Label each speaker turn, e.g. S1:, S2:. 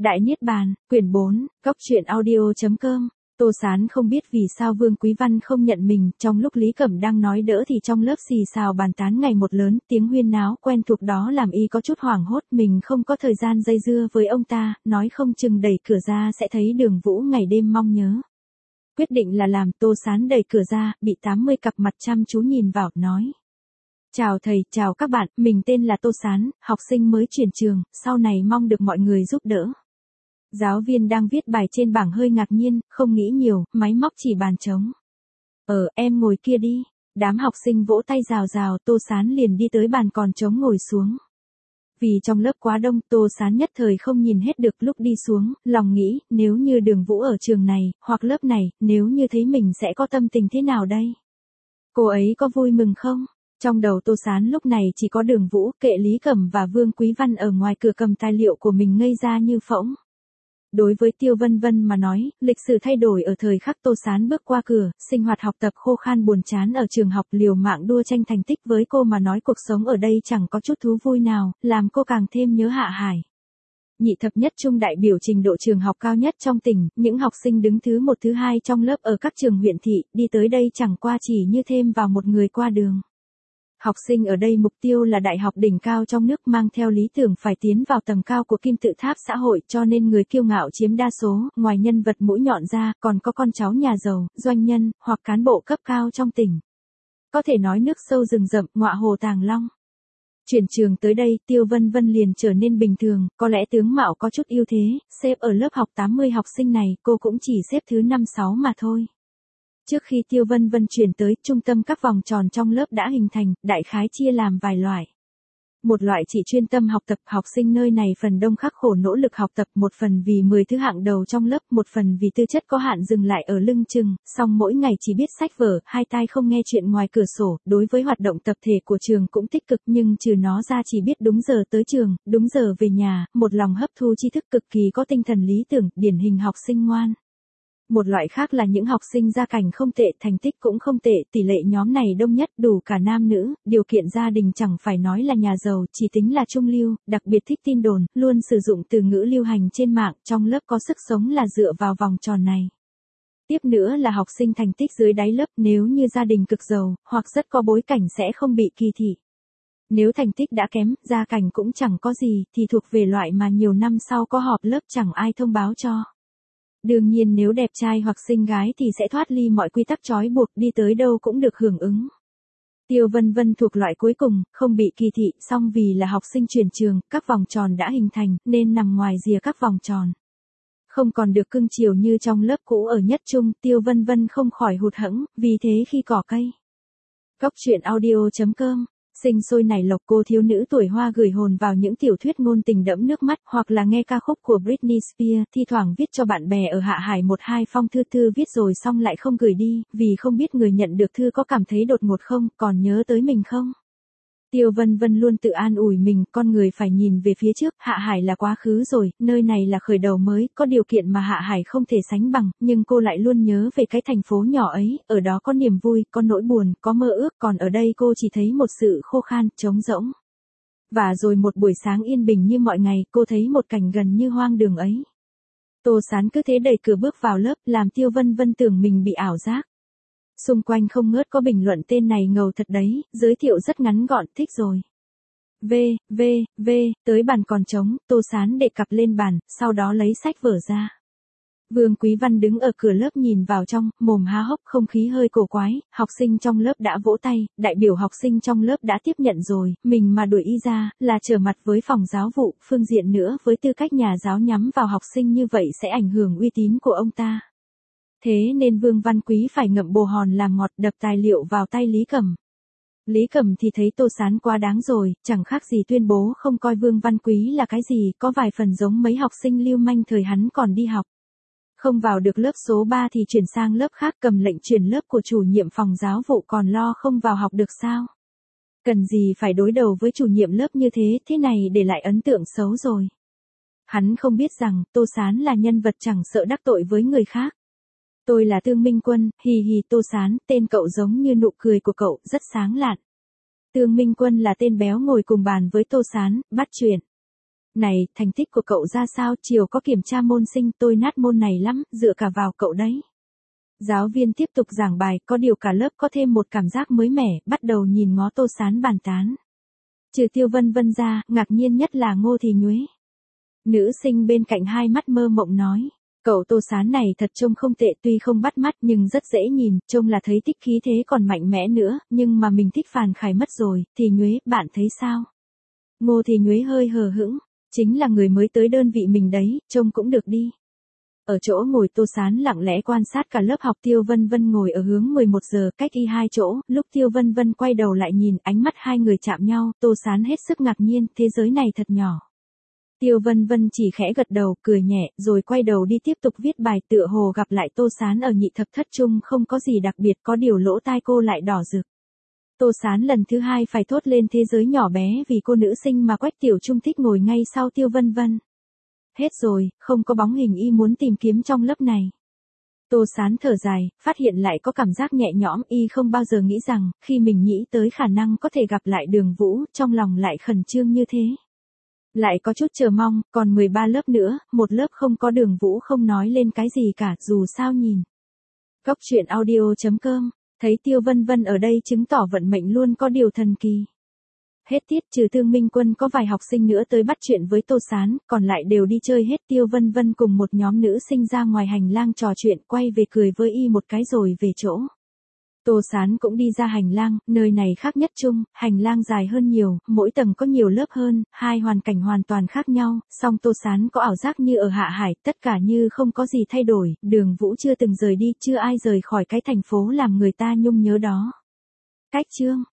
S1: Đại Niết Bàn, quyển 4, Góc truyện audio.com. Tô Sán không biết vì sao Vương Quý Văn không nhận mình, trong lúc Lý Cẩm đang nói đỡ thì trong lớp xì xào bàn tán ngày một lớn, tiếng huyên náo quen thuộc đó làm y có chút hoảng hốt, mình không có thời gian dây dưa với ông ta, nói không chừng đẩy cửa ra sẽ thấy Đường Vũ ngày đêm mong nhớ. Quyết định là làm. Tô Sán đẩy cửa ra, bị 80 cặp mặt chăm chú nhìn vào, nói. Chào thầy, chào các bạn, mình tên là Tô Sán, học sinh mới chuyển trường, sau này mong được mọi người giúp đỡ. Giáo viên đang viết bài trên bảng hơi ngạc nhiên, không nghĩ nhiều, máy móc chỉ bàn trống. Em ngồi kia đi. Đám học sinh vỗ tay rào rào, Tô Sán liền đi tới bàn còn trống ngồi xuống. Vì trong lớp quá đông, Tô Sán nhất thời không nhìn hết được, lúc đi xuống, lòng nghĩ, nếu như Đường Vũ ở trường này, hoặc lớp này, nếu như thấy mình sẽ có tâm tình thế nào đây? Cô ấy có vui mừng không? Trong đầu Tô Sán lúc này chỉ có Đường Vũ, Kệ Lý Cẩm và Vương Quý Văn ở ngoài cửa cầm tài liệu của mình ngây ra như phỗng. Đối với Tiêu Vân Vân mà nói, lịch sử thay đổi ở thời khắc Tô Sán bước qua cửa, sinh hoạt học tập khô khan buồn chán ở trường học, liều mạng đua tranh thành tích với cô mà nói cuộc sống ở đây chẳng có chút thú vui nào, làm cô càng thêm nhớ Hạ Hải. Nhị thập nhất trung đại biểu trình độ trường học cao nhất trong tỉnh, những học sinh đứng thứ 1 thứ 2 trong lớp ở các trường huyện thị, đi tới đây chẳng qua chỉ như thêm vào một người qua đường. Học sinh ở đây mục tiêu là đại học đỉnh cao trong nước, mang theo lý tưởng phải tiến vào tầm cao của kim tự tháp xã hội, cho nên người kiêu ngạo chiếm đa số, ngoài nhân vật mũi nhọn ra, còn có con cháu nhà giàu, doanh nhân, hoặc cán bộ cấp cao trong tỉnh. Có thể nói nước sâu rừng rậm, ngọa hồ tàng long. Chuyển trường tới đây, Tiêu Vân Vân liền trở nên bình thường, có lẽ tướng mạo có chút ưu thế, xếp ở lớp học 80 học sinh này, cô cũng chỉ xếp thứ 5-6 mà thôi. Trước khi Tiêu Vân Vân chuyển tới, trung tâm các vòng tròn trong lớp đã hình thành, đại khái chia làm vài loại. Một loại chỉ chuyên tâm học tập, học sinh nơi này phần đông khắc khổ nỗ lực học tập, một phần vì 10 thứ hạng đầu trong lớp, một phần vì tư chất có hạn dừng lại ở lưng chừng, song mỗi ngày chỉ biết sách vở, hai tai không nghe chuyện ngoài cửa sổ, đối với hoạt động tập thể của trường cũng tích cực nhưng trừ nó ra chỉ biết đúng giờ tới trường, đúng giờ về nhà, một lòng hấp thu tri thức, cực kỳ có tinh thần lý tưởng, điển hình học sinh ngoan. Một loại khác là những học sinh gia cảnh không tệ, thành tích cũng không tệ, tỷ lệ nhóm này đông nhất, đủ cả nam nữ, điều kiện gia đình chẳng phải nói là nhà giàu, chỉ tính là trung lưu, đặc biệt thích tin đồn, luôn sử dụng từ ngữ lưu hành trên mạng, trong lớp có sức sống là dựa vào vòng tròn này. Tiếp nữa là học sinh thành tích dưới đáy lớp, nếu như gia đình cực giàu, hoặc rất có bối cảnh sẽ không bị kỳ thị. Nếu thành tích đã kém, gia cảnh cũng chẳng có gì, thì thuộc về loại mà nhiều năm sau có họp lớp chẳng ai thông báo cho. Đương nhiên nếu đẹp trai hoặc xinh gái thì sẽ thoát ly mọi quy tắc trói buộc, đi tới đâu cũng được hưởng ứng. Tiêu Vân Vân thuộc loại cuối cùng, không bị kỳ thị, song vì là học sinh chuyển trường, các vòng tròn đã hình thành, nên nằm ngoài rìa các vòng tròn. Không còn được cưng chiều như trong lớp cũ ở nhất trung, Tiêu Vân Vân không khỏi hụt hẫng, vì thế khi cỏ cây. Góc truyện audio.com. Sinh sôi nảy lộc, cô thiếu nữ tuổi hoa gửi hồn vào những tiểu thuyết ngôn tình đẫm nước mắt, hoặc là nghe ca khúc của Britney Spears, thi thoảng viết cho bạn bè ở Hạ Hải 1-2 phong thư, viết rồi xong lại không gửi đi, vì không biết người nhận được thư có cảm thấy đột ngột không, còn nhớ tới mình không. Tiêu Vân Vân luôn tự an ủi mình, con người phải nhìn về phía trước, Hạ Hải là quá khứ rồi, nơi này là khởi đầu mới, có điều kiện mà Hạ Hải không thể sánh bằng, nhưng cô lại luôn nhớ về cái thành phố nhỏ ấy, ở đó có niềm vui, có nỗi buồn, có mơ ước, còn ở đây cô chỉ thấy một sự khô khan, trống rỗng. Và rồi một buổi sáng yên bình như mọi ngày, cô thấy một cảnh gần như hoang đường ấy. Tô Sán cứ thế đẩy cửa bước vào lớp, làm Tiêu Vân Vân tưởng mình bị ảo giác. Xung quanh không ngớt có bình luận tên này ngầu thật đấy, giới thiệu rất ngắn gọn, thích rồi. Tới bàn còn trống, Tô Sán để cặp lên bàn, sau đó lấy sách vở ra. Vương Quý Văn đứng ở cửa lớp nhìn vào trong, mồm há hốc, không khí hơi cổ quái, học sinh trong lớp đã vỗ tay, đại biểu học sinh trong lớp đã tiếp nhận rồi, mình mà đuổi y ra, là trở mặt với phòng giáo vụ, phương diện nữa với tư cách nhà giáo nhắm vào học sinh như vậy sẽ ảnh hưởng uy tín của ông ta. Thế nên Vương Văn Quý phải ngậm bồ hòn làm ngọt, đập tài liệu vào tay Lý Cẩm. Lý Cẩm thì thấy Tô Sán quá đáng rồi, chẳng khác gì tuyên bố không coi Vương Văn Quý là cái gì, có vài phần giống mấy học sinh lưu manh thời hắn còn đi học. Không vào được lớp số 3 thì chuyển sang lớp khác, cầm lệnh chuyển lớp của chủ nhiệm phòng giáo vụ, còn lo không vào học được sao? Cần gì phải đối đầu với chủ nhiệm lớp như thế này để lại ấn tượng xấu rồi. Hắn không biết rằng, Tô Sán là nhân vật chẳng sợ đắc tội với người khác. Tôi là Tương Minh Quân, hì hì. Tô Sán, tên cậu giống như nụ cười của cậu, rất sáng lạn. Tương Minh Quân là tên béo ngồi cùng bàn với Tô Sán, bắt chuyện. Này, thành tích của cậu ra sao, chiều có kiểm tra môn sinh, tôi nát môn này lắm, dựa cả vào cậu đấy. Giáo viên tiếp tục giảng bài, có điều cả lớp có thêm một cảm giác mới mẻ, bắt đầu nhìn ngó Tô Sán bàn tán. Trừ Tiêu Vân Vân ra, ngạc nhiên nhất là Ngô Thì Nhuế. Nữ sinh bên cạnh hai mắt mơ mộng nói. Cậu Tô Sán này thật trông không tệ, tuy không bắt mắt nhưng rất dễ nhìn, trông là thấy thích khí thế còn mạnh mẽ nữa, nhưng mà mình thích Phàn Khải mất rồi. Thì Nhuế, bạn thấy sao? Ngô Thì Nhuế hơi hờ hững, chính là người mới tới đơn vị mình đấy, trông cũng được đi. Ở chỗ ngồi Tô Sán lặng lẽ quan sát cả lớp học. Tiêu Vân Vân ngồi ở hướng 11 giờ cách y 2 chỗ, lúc Tiêu Vân Vân quay đầu lại nhìn, ánh mắt hai người chạm nhau, Tô Sán hết sức ngạc nhiên, thế giới này thật nhỏ. Tiêu Vân Vân chỉ khẽ gật đầu, cười nhẹ, rồi quay đầu đi tiếp tục viết bài, tựa hồ gặp lại Tô Sán ở nhị thập thất trung không có gì đặc biệt, có điều lỗ tai cô lại đỏ rực. Tô Sán lần thứ hai phải thốt lên thế giới nhỏ bé vì cô nữ sinh mà Quách Tiểu Trung thích ngồi ngay sau Tiêu Vân Vân. Hết rồi, không có bóng hình y muốn tìm kiếm trong lớp này. Tô Sán thở dài, phát hiện lại có cảm giác nhẹ nhõm, y không bao giờ nghĩ rằng, khi mình nghĩ tới khả năng có thể gặp lại Đường Vũ, trong lòng lại khẩn trương như thế. Lại có chút chờ mong, còn 13 lớp nữa, một lớp không có Đường Vũ không nói lên cái gì cả, dù sao nhìn. Góc truyện audio.com, thấy Tiêu Vân Vân ở đây chứng tỏ vận mệnh luôn có điều thần kỳ. Hết tiết, trừ Thương Minh Quân có vài học sinh nữa tới bắt chuyện với Tô Sán, còn lại đều đi chơi hết. Tiêu Vân Vân cùng một nhóm nữ sinh ra ngoài hành lang trò chuyện, quay về cười với y một cái rồi về chỗ. Tô Sán cũng đi ra hành lang, nơi này khác nhất chung, hành lang dài hơn nhiều, mỗi tầng có nhiều lớp hơn, hai hoàn cảnh hoàn toàn khác nhau, song Tô Sán có ảo giác như ở Hạ Hải, tất cả như không có gì thay đổi, Đường Vũ chưa từng rời đi, chưa ai rời khỏi cái thành phố làm người ta nhung nhớ đó. Cách chương